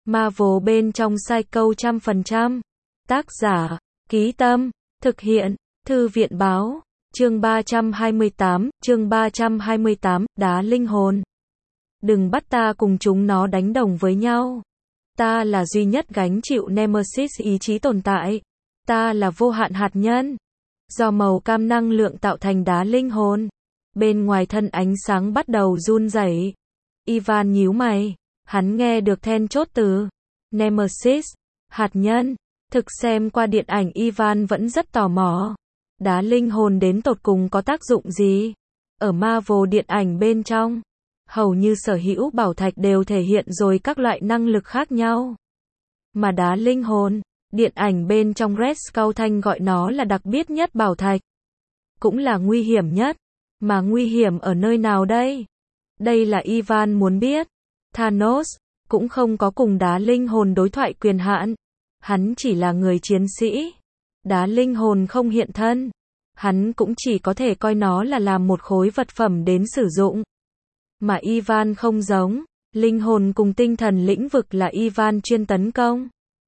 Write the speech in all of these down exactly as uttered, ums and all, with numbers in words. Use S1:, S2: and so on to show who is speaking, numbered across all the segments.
S1: Marvel bên trong Psycho trăm phần trăm. Tác giả, Ký Tâm, thực hiện, Thư viện báo, chương ba trăm hai mươi tám, chương ba trăm hai mươi tám, đá linh hồn. Đừng bắt ta cùng chúng nó đánh đồng với nhau. Ta là duy nhất gánh chịu Nemesis ý chí tồn tại. Ta là vô hạn hạt nhân. Do màu cam năng lượng tạo thành đá linh hồn. Bên ngoài thân ánh sáng bắt đầu run rẩy. Ivan nhíu mày. Hắn nghe được then chốt từ Nemesis, hạt nhân. Thực xem qua điện ảnh Ivan vẫn rất tò mò. Đá linh hồn đến tột cùng có tác dụng gì? Ở Marvel điện ảnh bên trong, hầu như sở hữu bảo thạch đều thể hiện rồi các loại năng lực khác nhau. Mà đá linh hồn, điện ảnh bên trong Red Skull Thanh gọi nó là đặc biệt nhất bảo thạch. Cũng là nguy hiểm nhất. Mà nguy hiểm ở nơi nào đây? Đây là Ivan muốn biết. Thanos cũng không có cùng đá linh hồn đối thoại quyền hạn. Hắn chỉ là người chiến sĩ. Đá linh hồn không hiện thân. Hắn cũng chỉ có thể coi nó là làm một khối vật phẩm đến sử dụng. Mà Ivan không giống. Linh hồn cùng tinh thần lĩnh vực là Ivan chuyên tấn công.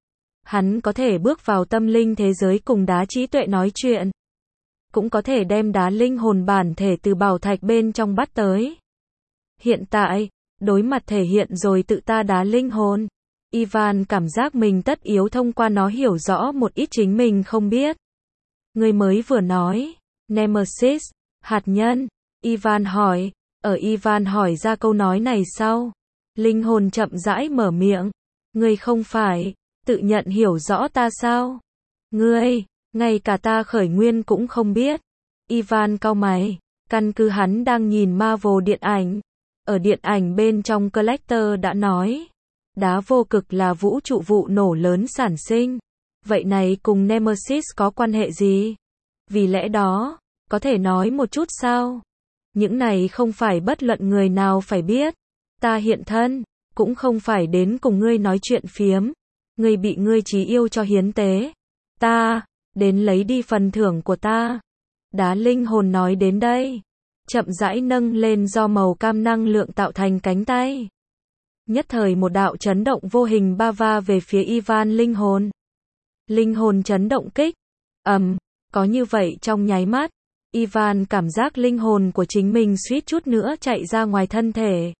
S1: Hắn có thể bước vào tâm linh thế giới cùng đá trí tuệ nói chuyện. Cũng có thể đem đá linh hồn bản thể từ bảo thạch bên trong bắt tới. Hiện tại, đối mặt thể hiện rồi tự ta đá linh hồn. Ivan cảm giác mình tất yếu thông qua nó hiểu rõ một ít chính mình không biết. Người mới vừa nói, Nemesis, hạt nhân. Ivan hỏi, ở Ivan hỏi ra câu nói này sau. Linh hồn chậm rãi mở miệng. Ngươi không phải, tự nhận hiểu rõ ta sao? Ngươi, ngay cả ta khởi nguyên cũng không biết. Ivan cau mày, căn cứ hắn đang nhìn Marvel điện ảnh. Ở điện ảnh bên trong Collector đã nói. Đá vô cực là vũ trụ vụ nổ lớn sản sinh. Vậy này cùng Nemesis có quan hệ gì? Vì lẽ đó, có thể nói một chút sao? Những này không phải bất luận người nào phải biết. Ta hiện thân, cũng không phải đến cùng ngươi nói chuyện phiếm. Ngươi bị ngươi chí yêu cho hiến tế. Ta, đến lấy đi phần thưởng của ta. Đá linh hồn nói đến đây. Chậm rãi nâng lên do màu cam năng lượng tạo thành cánh tay. Nhất thời một đạo chấn động vô hình ba va về phía Ivan linh hồn. Linh hồn chấn động kích. Ầm, um, có như vậy trong nháy mắt. Ivan cảm giác linh hồn của chính mình suýt chút nữa chạy ra ngoài thân thể.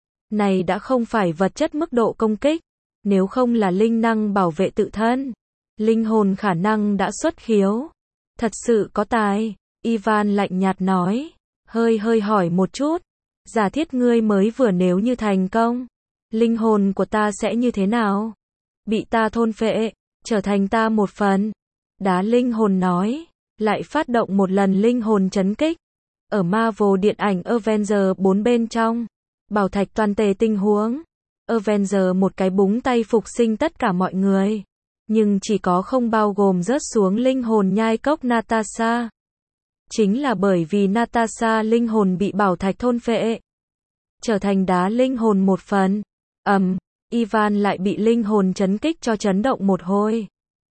S1: Này đã không phải vật chất mức độ công kích. Nếu không là linh năng bảo vệ tự thân. Linh hồn khả năng đã xuất khiếu. Thật sự có tài. Ivan lạnh nhạt nói. Hơi hơi hỏi một chút. Giả thiết ngươi mới vừa nếu như thành công. Linh hồn của ta sẽ như thế nào? Bị ta thôn phệ, trở thành ta một phần. Đá linh hồn nói. Lại phát động một lần linh hồn chấn kích. Ở Marvel điện ảnh Avengers bốn bên trong. Bảo thạch toàn tề tình huống. Avengers một cái búng tay phục sinh tất cả mọi người. Nhưng chỉ có không bao gồm rớt xuống linh hồn nhai cốc Natasha. Chính là bởi vì Natasha linh hồn bị bảo thạch thôn phệ. Trở thành đá linh hồn một phần. Ầm, um, Ivan lại bị linh hồn chấn kích cho chấn động một hồi.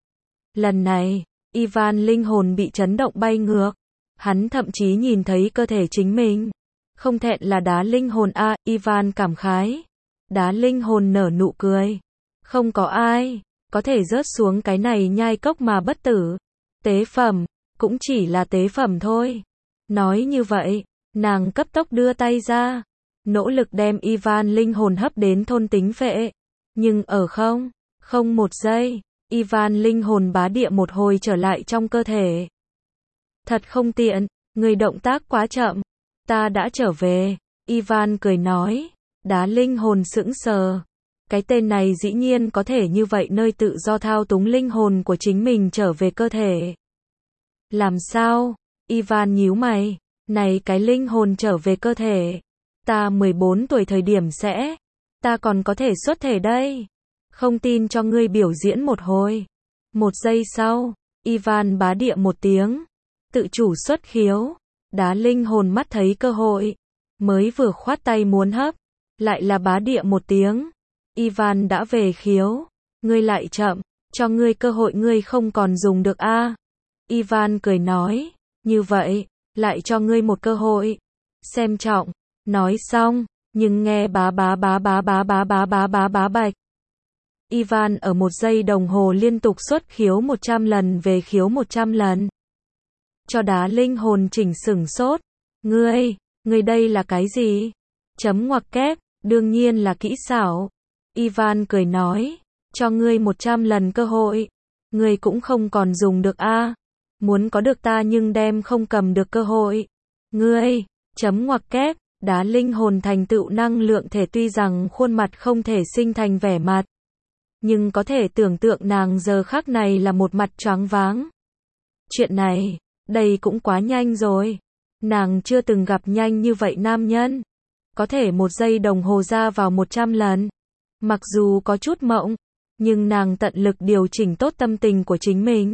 S1: Lần này, Ivan linh hồn bị chấn động bay ngược. Hắn thậm chí nhìn thấy cơ thể chính mình. Không thẹn là đá linh hồn a, à, Ivan cảm khái. Đá linh hồn nở nụ cười. Không có ai có thể rớt xuống cái này nhai cốc mà bất tử. Tế phẩm, cũng chỉ là tế phẩm thôi. Nói như vậy, nàng cấp tốc đưa tay ra. Nỗ lực đem Ivan linh hồn hấp đến thôn tính phệ. Nhưng ở không, không một giây, Ivan linh hồn bá địa một hồi trở lại trong cơ thể. Thật không tiện, người động tác quá chậm. Ta đã trở về, Ivan cười nói. Đá linh hồn sững sờ. Cái tên này dĩ nhiên có thể như vậy nơi tự do thao túng linh hồn của chính mình trở về cơ thể. Làm sao? Ivan nhíu mày. Này cái linh hồn trở về cơ thể. Ta mười bốn tuổi thời điểm sẽ. Ta còn có thể xuất thể đây. Không tin cho ngươi biểu diễn một hồi. Một giây sau, Ivan bá địa một tiếng. Tự chủ xuất khiếu. Đá linh hồn mắt thấy cơ hội. Mới vừa khoát tay muốn hấp. Lại là bá địa một tiếng. Ivan đã về khiếu. Ngươi lại chậm. Cho ngươi cơ hội ngươi không còn dùng được a. À. Ivan cười nói. Như vậy, lại cho ngươi một cơ hội. Xem trọng. Nói xong, nhưng nghe bá bá bá bá bá bá bá bá bá bá bạch. Ivan ở một giây đồng hồ liên tục xuất khiếu một trăm lần về khiếu một trăm lần. Cho đá linh hồn chỉnh sửng sốt. Ngươi, ngươi đây là cái gì? Chấm ngoặc kép, đương nhiên là kỹ xảo. Ivan cười nói, cho ngươi một trăm lần cơ hội. Ngươi cũng không còn dùng được a. À. Muốn có được ta nhưng đem không cầm được cơ hội. Ngươi, chấm ngoặc kép, đá linh hồn thành tựu năng lượng thể tuy rằng khuôn mặt không thể sinh thành vẻ mặt. Nhưng có thể tưởng tượng nàng giờ khắc này là một mặt choáng váng. Chuyện này, đây cũng quá nhanh rồi. Nàng chưa từng gặp nhanh như vậy nam nhân. Có thể một giây đồng hồ ra vào một trăm lần. Mặc dù có chút mộng, nhưng nàng tận lực điều chỉnh tốt tâm tình của chính mình.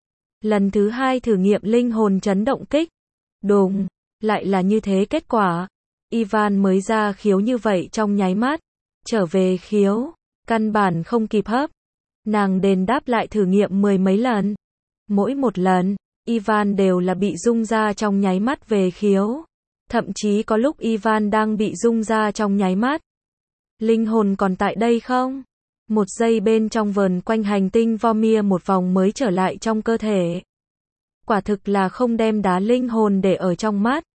S1: Lần thứ hai thử nghiệm linh hồn chấn động kích. Đùng, lại là như thế kết quả. Ivan mới ra khiếu như vậy trong nháy mắt. Trở về khiếu, căn bản không kịp hấp. Nàng đền đáp lại thử nghiệm mười mấy lần. Mỗi một lần, Ivan đều là bị rung ra trong nháy mắt về khiếu. Thậm chí có lúc Ivan đang bị rung ra trong nháy mắt. Linh hồn còn tại đây không? Một giây bên trong vờn quanh hành tinh Vormir một vòng mới trở lại trong cơ thể. Quả thực là không đem đá linh hồn để ở trong mắt.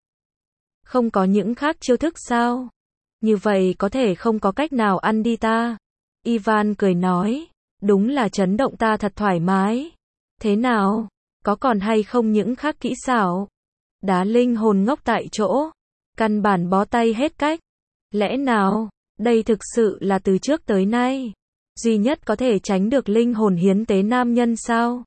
S1: Không có những khác chiêu thức sao? Như vậy có thể không có cách nào ăn đi ta. Ivan cười nói, đúng là chấn động ta thật thoải mái. Thế nào? Có còn hay không những khác kỹ xảo? Đá linh hồn ngốc tại chỗ. Căn bản bó tay hết cách. Lẽ nào, đây thực sự là từ trước tới nay duy nhất có thể tránh được linh hồn hiến tế nam nhân sao?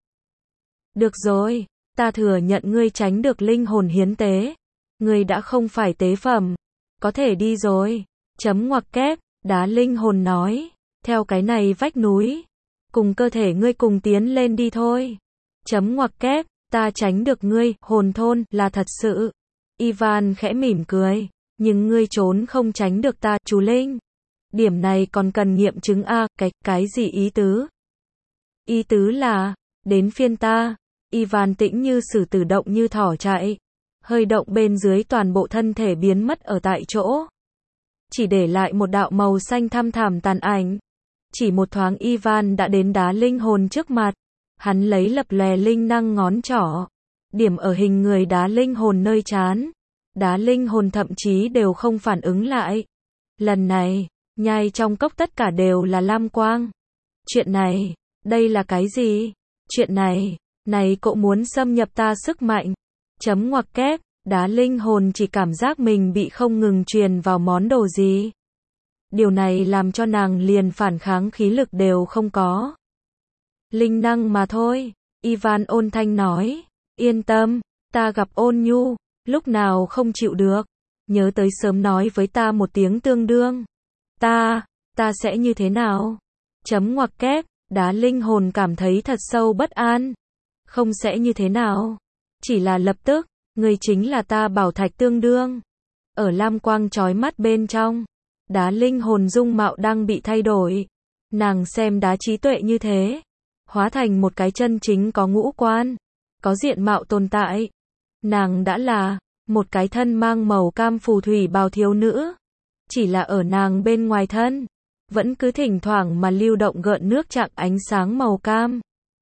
S1: Được rồi, ta thừa nhận ngươi tránh được linh hồn hiến tế. Ngươi đã không phải tế phẩm. Có thể đi rồi. Chấm ngoặc kép, đá linh hồn nói. Theo cái này vách núi. Cùng cơ thể ngươi cùng tiến lên đi thôi. Chấm ngoặc kép, ta tránh được ngươi, hồn thôn, là thật sự. Ivan khẽ mỉm cười. Nhưng ngươi trốn không tránh được ta, chú Linh. Điểm này còn cần nghiệm chứng a, cái, cái gì ý tứ? Ý tứ là, đến phiên ta. Ivan tĩnh như sử tử động như thỏ chạy. Hơi động bên dưới toàn bộ thân thể biến mất ở tại chỗ. Chỉ để lại một đạo màu xanh thăm thẳm tàn ảnh. Chỉ một thoáng Ivan đã đến đá linh hồn trước mặt. Hắn lấy lập lòe linh năng ngón trỏ. Điểm ở hình người đá linh hồn nơi trán. Đá linh hồn thậm chí đều không phản ứng lại. Lần này, nhai trong cốc tất cả đều là lam quang. Chuyện này, đây là cái gì? Chuyện này, này cậu muốn xâm nhập ta sức mạnh. Chấm ngoặc kép, đá linh hồn chỉ cảm giác mình bị không ngừng truyền vào món đồ gì. Điều này làm cho nàng liền phản kháng khí lực đều không có. Linh năng mà thôi, Ivan ôn thanh nói. Yên tâm, ta gặp ôn nhu, lúc nào không chịu được. Nhớ tới sớm nói với ta một tiếng tương đương. Ta, ta sẽ như thế nào? Chấm ngoặc kép, đá linh hồn cảm thấy thật sâu bất an. Không sẽ như thế nào? Chỉ là lập tức, người chính là ta bảo thạch tương đương. Ở lam quang chói mắt bên trong, đá linh hồn dung mạo đang bị thay đổi. Nàng xem đá trí tuệ như thế, hóa thành một cái chân chính có ngũ quan, có diện mạo tồn tại. Nàng đã là một cái thân mang màu cam phù thủy bào thiếu nữ. Chỉ là ở nàng bên ngoài thân, vẫn cứ thỉnh thoảng mà lưu động gợn nước chạng ánh sáng màu cam.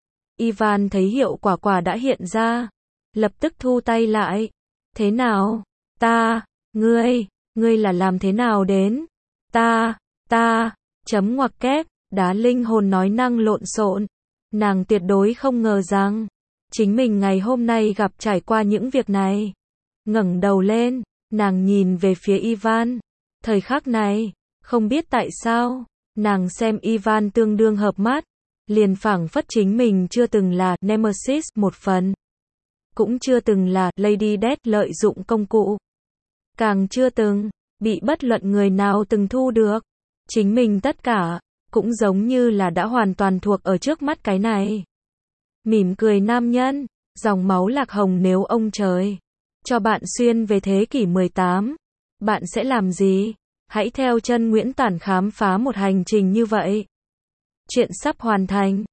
S1: Ivan thấy hiệu quả quả đã hiện ra, lập tức thu tay lại. Thế nào? Ta, ngươi, ngươi là làm thế nào đến? Ta, ta, chấm ngoặc kép, đá linh hồn nói năng lộn xộn. Nàng tuyệt đối không ngờ rằng, chính mình ngày hôm nay gặp trải qua những việc này. Ngẩng đầu lên, nàng nhìn về phía Ivan. Thời khắc này, không biết tại sao, nàng xem Ivan tương đương hợp mắt. Liền phảng phất chính mình chưa từng là Nemesis một phần. Cũng chưa từng là Lady Death lợi dụng công cụ. Càng chưa từng bị bất luận người nào từng thu được. Chính mình tất cả, cũng giống như là đã hoàn toàn thuộc ở trước mắt cái này. Mỉm cười nam nhân, dòng máu lạc hồng nếu ông trời cho bạn xuyên về thế kỷ mười tám, bạn sẽ làm gì? Hãy theo chân Nguyễn Tản khám phá một hành trình như vậy. Chuyện sắp hoàn thành.